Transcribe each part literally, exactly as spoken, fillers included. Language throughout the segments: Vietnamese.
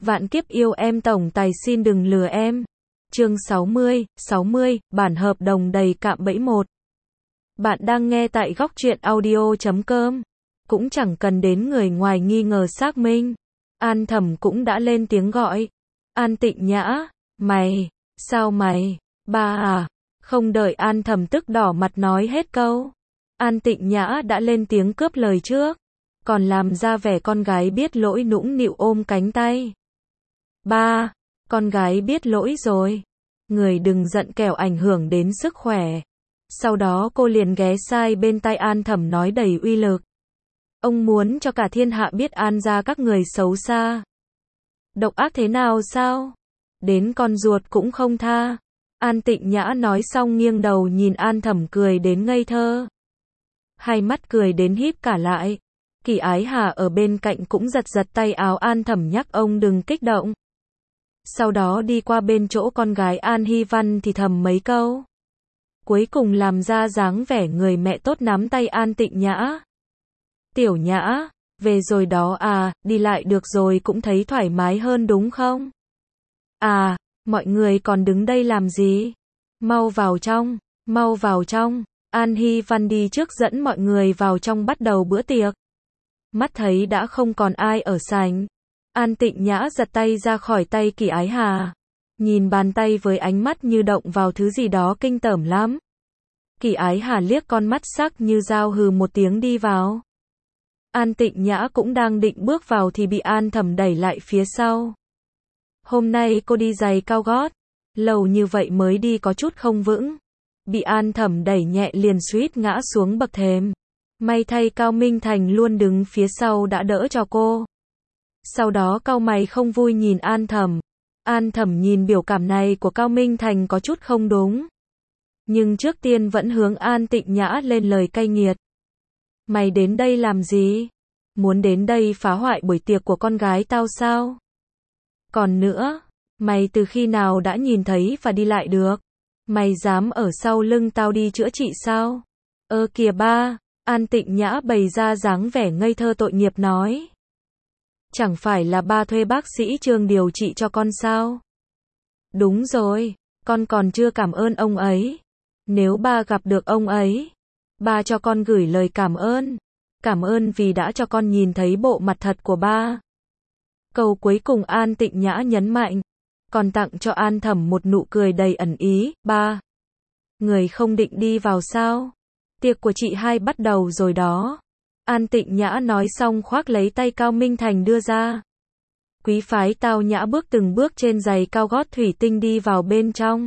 Vạn kiếp yêu em tổng tài xin đừng lừa em. Chương sáu mươi, sáu mươi, bản hợp đồng đầy cạm bẫy một. Bạn đang nghe tại góc truyện audio chấm com. Cũng chẳng cần đến người ngoài nghi ngờ xác minh. An Thẩm cũng đã lên tiếng gọi. An Tịnh Nhã, mày, sao mày, ba à? Không đợi An Thẩm tức đỏ mặt nói hết câu. An Tịnh Nhã đã lên tiếng cướp lời trước. Còn làm ra vẻ con gái biết lỗi nũng nịu ôm cánh tay. Ba, con gái biết lỗi rồi. Người đừng giận kẻo ảnh hưởng đến sức khỏe. Sau đó cô liền ghé sai bên tai An Thẩm nói đầy uy lực. Ông muốn cho cả thiên hạ biết An gia các người xấu xa. Độc ác thế nào sao? Đến con ruột cũng không tha. An Tịnh Nhã nói xong nghiêng đầu nhìn An Thẩm cười đến ngây thơ. Hai mắt cười đến híp cả lại. Kỳ Ái Hà ở bên cạnh cũng giật giật tay áo An Thẩm nhắc ông đừng kích động. Sau đó đi qua bên chỗ con gái An Hy Văn thì thầm mấy câu. Cuối cùng làm ra dáng vẻ người mẹ tốt nắm tay An Tịnh Nhã. Tiểu Nhã, về rồi đó à, đi lại được rồi cũng thấy thoải mái hơn đúng không? À, mọi người còn đứng đây làm gì? Mau vào trong, mau vào trong. An Hy Văn đi trước dẫn mọi người vào trong bắt đầu bữa tiệc. Mắt thấy đã không còn ai ở sảnh. An Tịnh Nhã giật tay ra khỏi tay Kỳ Ái Hà. Nhìn bàn tay với ánh mắt như động vào thứ gì đó kinh tởm lắm. Kỳ Ái Hà liếc con mắt sắc như dao hừ một tiếng đi vào. An Tịnh Nhã cũng đang định bước vào thì bị An Thẩm đẩy lại phía sau. Hôm nay cô đi giày cao gót. Lâu như vậy mới đi có chút không vững. Bị An Thẩm đẩy nhẹ liền suýt ngã xuống bậc thềm. May thay Cao Minh Thành luôn đứng phía sau đã đỡ cho cô. Sau đó cau mày không vui nhìn An Thẩm. An Thẩm nhìn biểu cảm này của Cao Minh Thành có chút không đúng. Nhưng trước tiên vẫn hướng An Tịnh Nhã lên lời cay nghiệt. Mày đến đây làm gì? Muốn đến đây phá hoại buổi tiệc của con gái tao sao? Còn nữa, mày từ khi nào đã nhìn thấy và đi lại được? Mày dám ở sau lưng tao đi chữa trị sao? Ơ kìa ba, An Tịnh Nhã bày ra dáng vẻ ngây thơ tội nghiệp nói. Chẳng phải là ba thuê bác sĩ Trương điều trị cho con sao? Đúng rồi, con còn chưa cảm ơn ông ấy. Nếu ba gặp được ông ấy, ba cho con gửi lời cảm ơn. Cảm ơn vì đã cho con nhìn thấy bộ mặt thật của ba. Câu cuối cùng An Tịnh Nhã nhấn mạnh. Còn tặng cho An Thẩm một nụ cười đầy ẩn ý. Ba, người không định đi vào sao? Tiệc của chị hai bắt đầu rồi đó. An Tịnh Nhã nói xong khoác lấy tay Cao Minh Thành đưa ra. Quý phái tao Nhã bước từng bước trên giày cao gót thủy tinh đi vào bên trong.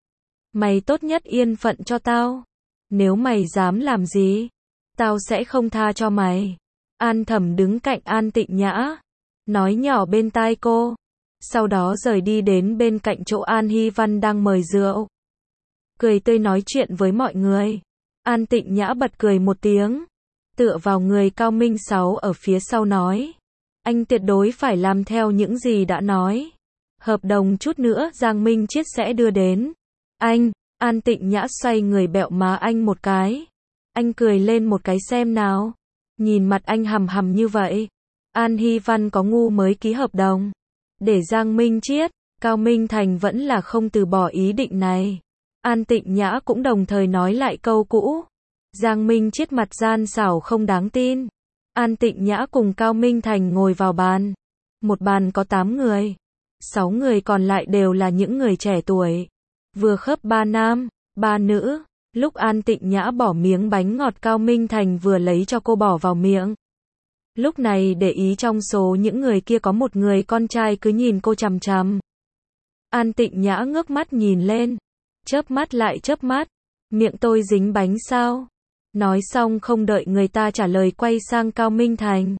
Mày tốt nhất yên phận cho tao. Nếu mày dám làm gì, tao sẽ không tha cho mày. An Thẩm đứng cạnh An Tịnh Nhã, nói nhỏ bên tai cô. Sau đó rời đi đến bên cạnh chỗ An Hy Văn đang mời rượu. Cười tươi nói chuyện với mọi người. An Tịnh Nhã bật cười một tiếng. Tựa vào người Cao Minh Sáu ở phía sau nói. Anh tuyệt đối phải làm theo những gì đã nói. Hợp đồng chút nữa Giang Minh Chiết sẽ đưa đến. Anh, An Tịnh Nhã xoay người bẹo má anh một cái. Anh cười lên một cái xem nào. Nhìn mặt anh hầm hầm như vậy. An Hy Văn có ngu mới ký hợp đồng. Để Giang Minh Chiết, Cao Minh Thành vẫn là không từ bỏ ý định này. An Tịnh Nhã cũng đồng thời nói lại câu cũ. Giang Minh Chiết mặt gian xảo không đáng tin. An Tịnh Nhã cùng Cao Minh Thành ngồi vào bàn. Một bàn có tám người. Sáu người còn lại đều là những người trẻ tuổi. Vừa khớp ba nam, ba nữ. Lúc An Tịnh Nhã bỏ miếng bánh ngọt Cao Minh Thành vừa lấy cho cô bỏ vào miệng. Lúc này để ý trong số những người kia có một người con trai cứ nhìn cô chằm chằm. An Tịnh Nhã ngước mắt nhìn lên. Chớp mắt lại chớp mắt. Miệng tôi dính bánh sao? Nói xong không đợi người ta trả lời quay sang Cao Minh Thành.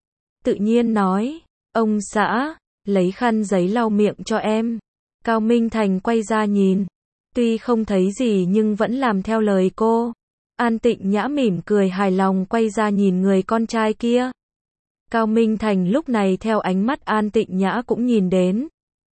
Tự nhiên nói. Ông xã, lấy khăn giấy lau miệng cho em. Cao Minh Thành quay ra nhìn. Tuy không thấy gì nhưng vẫn làm theo lời cô. An Tịnh Nhã mỉm cười hài lòng quay ra nhìn người con trai kia. Cao Minh Thành lúc này theo ánh mắt An Tịnh Nhã cũng nhìn đến.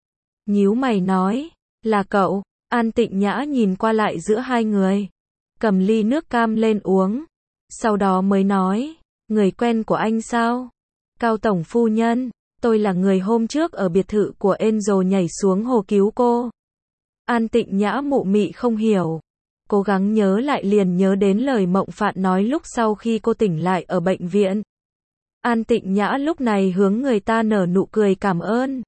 Nhíu mày nói, là cậu. An Tịnh Nhã nhìn qua lại giữa hai người. Cầm ly nước cam lên uống. Sau đó mới nói, người quen của anh sao? Cao tổng phu nhân. Tôi là người hôm trước ở biệt thự của Angel nhảy xuống hồ cứu cô. An Tịnh Nhã mụ mị không hiểu. Cố gắng nhớ lại liền nhớ đến lời Mộng Phạn nói lúc sau khi cô tỉnh lại ở bệnh viện. An Tịnh Nhã lúc này hướng người ta nở nụ cười cảm ơn.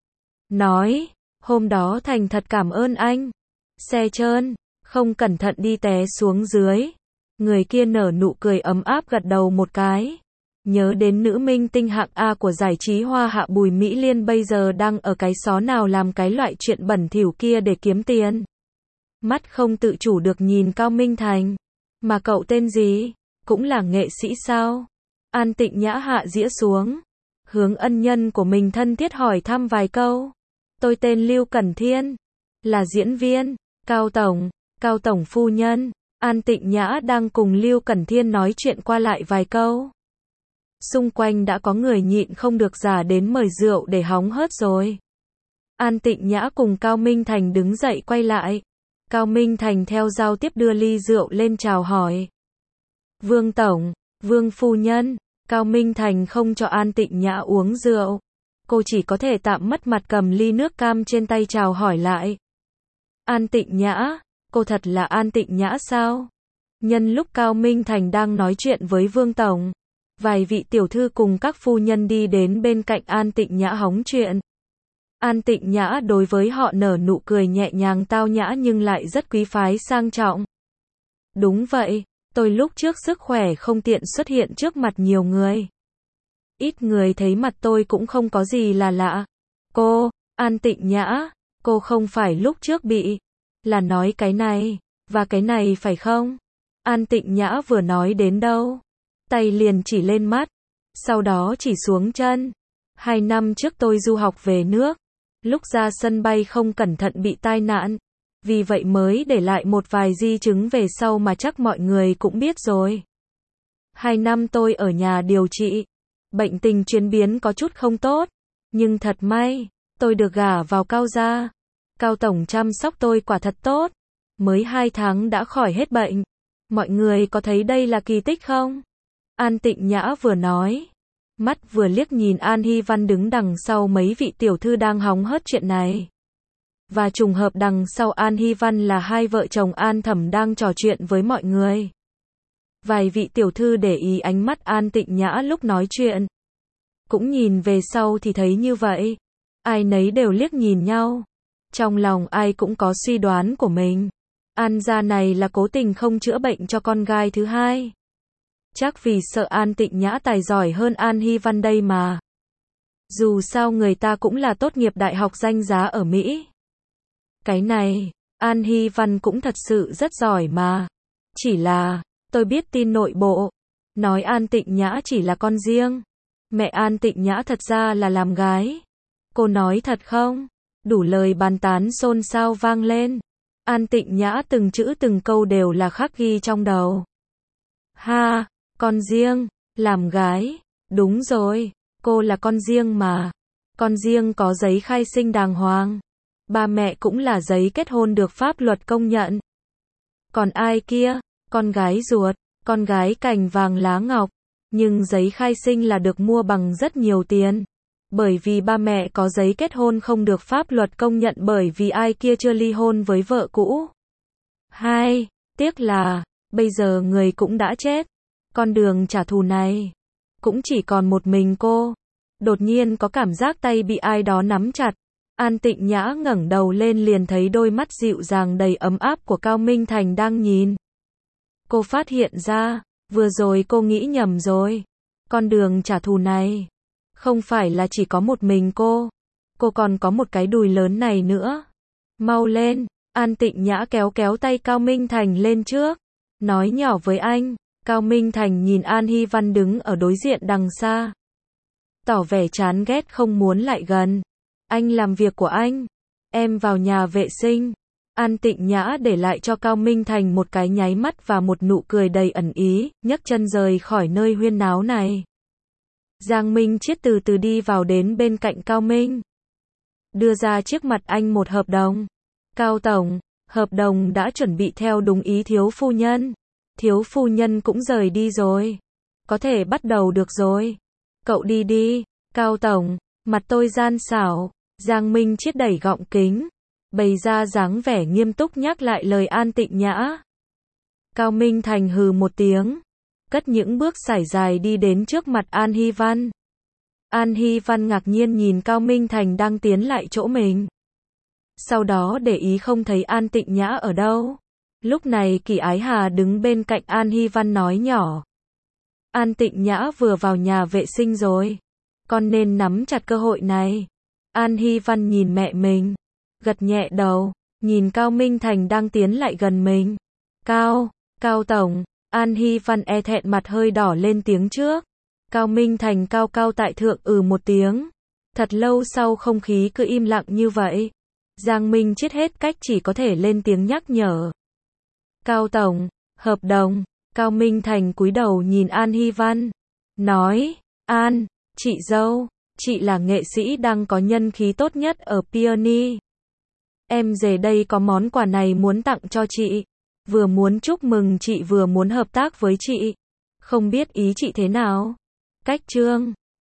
Nói, hôm đó thành thật cảm ơn anh. Xe trơn, không cẩn thận đi té xuống dưới. Người kia nở nụ cười ấm áp gật đầu một cái. Nhớ đến nữ minh tinh hạng A của giải trí hoa hạ Bùi Mỹ Liên bây giờ đang ở cái xó nào làm cái loại chuyện bẩn thỉu kia để kiếm tiền. Mắt không tự chủ được nhìn Cao Minh Thành. Mà cậu tên gì? Cũng là nghệ sĩ sao? An Tịnh Nhã hạ dĩa xuống. Hướng ân nhân của mình thân thiết hỏi thăm vài câu. Tôi tên Lưu Cẩn Thiên. Là diễn viên. Cao Tổng, Cao Tổng phu nhân. An Tịnh Nhã đang cùng Lưu Cẩn Thiên nói chuyện qua lại vài câu. Xung quanh đã có người nhịn không được giả đến mời rượu để hóng hớt rồi. An Tịnh Nhã cùng Cao Minh Thành đứng dậy quay lại. Cao Minh Thành theo giao tiếp đưa ly rượu lên chào hỏi. Vương Tổng, Vương Phu Nhân. Cao Minh Thành không cho An Tịnh Nhã uống rượu. Cô chỉ có thể tạm mất mặt cầm ly nước cam trên tay chào hỏi lại. An Tịnh Nhã, cô thật là An Tịnh Nhã sao? Nhân lúc Cao Minh Thành đang nói chuyện với Vương Tổng, vài vị tiểu thư cùng các phu nhân đi đến bên cạnh An Tịnh Nhã hóng chuyện. An Tịnh Nhã đối với họ nở nụ cười nhẹ nhàng tao nhã nhưng lại rất quý phái sang trọng. Đúng vậy, tôi lúc trước sức khỏe không tiện xuất hiện trước mặt nhiều người. Ít người thấy mặt tôi cũng không có gì là lạ. Cô, An Tịnh Nhã, cô không phải lúc trước bị, là nói cái này, và cái này phải không? An Tịnh Nhã vừa nói đến đâu, tay liền chỉ lên mắt, sau đó chỉ xuống chân. Hai năm trước tôi du học về nước, lúc ra sân bay không cẩn thận bị tai nạn, vì vậy mới để lại một vài di chứng về sau mà chắc mọi người cũng biết rồi. Hai năm tôi ở nhà điều trị, bệnh tình chuyển biến có chút không tốt, nhưng thật may, tôi được gả vào Cao gia. Cao Tổng chăm sóc tôi quả thật tốt, mới hai tháng đã khỏi hết bệnh. Mọi người có thấy đây là kỳ tích không? An Tịnh Nhã vừa nói, mắt vừa liếc nhìn An Hy Văn đứng đằng sau mấy vị tiểu thư đang hóng hớt chuyện này. Và trùng hợp đằng sau An Hy Văn là hai vợ chồng An Thẩm đang trò chuyện với mọi người. Vài vị tiểu thư để ý ánh mắt An Tịnh Nhã lúc nói chuyện. Cũng nhìn về sau thì thấy như vậy. Ai nấy đều liếc nhìn nhau. Trong lòng ai cũng có suy đoán của mình. An gia này là cố tình không chữa bệnh cho con gái thứ hai. Chắc vì sợ An Tịnh Nhã tài giỏi hơn An Hy Văn đây mà. Dù sao người ta cũng là tốt nghiệp đại học danh giá ở Mỹ. Cái này, An Hy Văn cũng thật sự rất giỏi mà. Chỉ là, tôi biết tin nội bộ. Nói An Tịnh Nhã chỉ là con riêng. Mẹ An Tịnh Nhã thật ra là làm gái. Cô nói thật không? Đủ lời bàn tán xôn xao vang lên. An Tịnh Nhã từng chữ từng câu đều là khắc ghi trong đầu. Ha, con riêng, làm gái. Đúng rồi, cô là con riêng mà. Con riêng có giấy khai sinh đàng hoàng. Ba mẹ cũng là giấy kết hôn được pháp luật công nhận. Còn ai kia? Con gái ruột, con gái cành vàng lá ngọc. Nhưng giấy khai sinh là được mua bằng rất nhiều tiền. Bởi vì ba mẹ có giấy kết hôn không được pháp luật công nhận bởi vì ai kia chưa ly hôn với vợ cũ. Hai, tiếc là, bây giờ người cũng đã chết. Con đường trả thù này, cũng chỉ còn một mình cô. Đột nhiên có cảm giác tay bị ai đó nắm chặt. An Tịnh Nhã ngẩng đầu lên liền thấy đôi mắt dịu dàng đầy ấm áp của Cao Minh Thành đang nhìn. Cô phát hiện ra, vừa rồi cô nghĩ nhầm rồi. Con đường trả thù này, không phải là chỉ có một mình cô. Cô còn có một cái đùi lớn này nữa. Mau lên, An Tịnh Nhã kéo kéo tay Cao Minh Thành lên trước. Nói nhỏ với anh. Cao Minh Thành nhìn An Hy Văn đứng ở đối diện đằng xa. Tỏ vẻ chán ghét không muốn lại gần. Anh làm việc của anh. Em vào nhà vệ sinh. An Tịnh Nhã để lại cho Cao Minh Thành một cái nháy mắt và một nụ cười đầy ẩn ý, nhấc chân rời khỏi nơi huyên náo này. Giang Minh Chiết từ từ đi vào đến bên cạnh Cao Minh. Đưa ra trước mặt anh một hợp đồng. Cao Tổng, hợp đồng đã chuẩn bị theo đúng ý thiếu phu nhân. Thiếu phu nhân cũng rời đi rồi. Có thể bắt đầu được rồi. Cậu đi đi, Cao Tổng. Mặt tôi gian xảo, Giang Minh Chiết đẩy gọng kính, bày ra dáng vẻ nghiêm túc nhắc lại lời An Tịnh Nhã. Cao Minh Thành hừ một tiếng, cất những bước sải dài đi đến trước mặt An Hy Văn. An Hy Văn ngạc nhiên nhìn Cao Minh Thành đang tiến lại chỗ mình. Sau đó để ý không thấy An Tịnh Nhã ở đâu. Lúc này Kỳ Ái Hà đứng bên cạnh An Hy Văn nói nhỏ. An Tịnh Nhã vừa vào nhà vệ sinh rồi. Con nên nắm chặt cơ hội này. An Hy Văn nhìn mẹ mình, gật nhẹ đầu, nhìn Cao Minh Thành đang tiến lại gần mình. Cao, Cao Tổng, An Hy Văn e thẹn mặt hơi đỏ lên tiếng trước. Cao Minh Thành cao cao tại thượng ừ một tiếng. Thật lâu sau không khí cứ im lặng như vậy. Giang Minh Chiết hết cách chỉ có thể lên tiếng nhắc nhở. Cao Tổng, hợp đồng. Cao Minh Thành cúi đầu nhìn An Hy Văn, nói, An, chị dâu, chị là nghệ sĩ đang có nhân khí tốt nhất ở Peony. Em về đây có món quà này muốn tặng cho chị. Vừa muốn chúc mừng chị vừa muốn hợp tác với chị. Không biết ý chị thế nào? Cách chương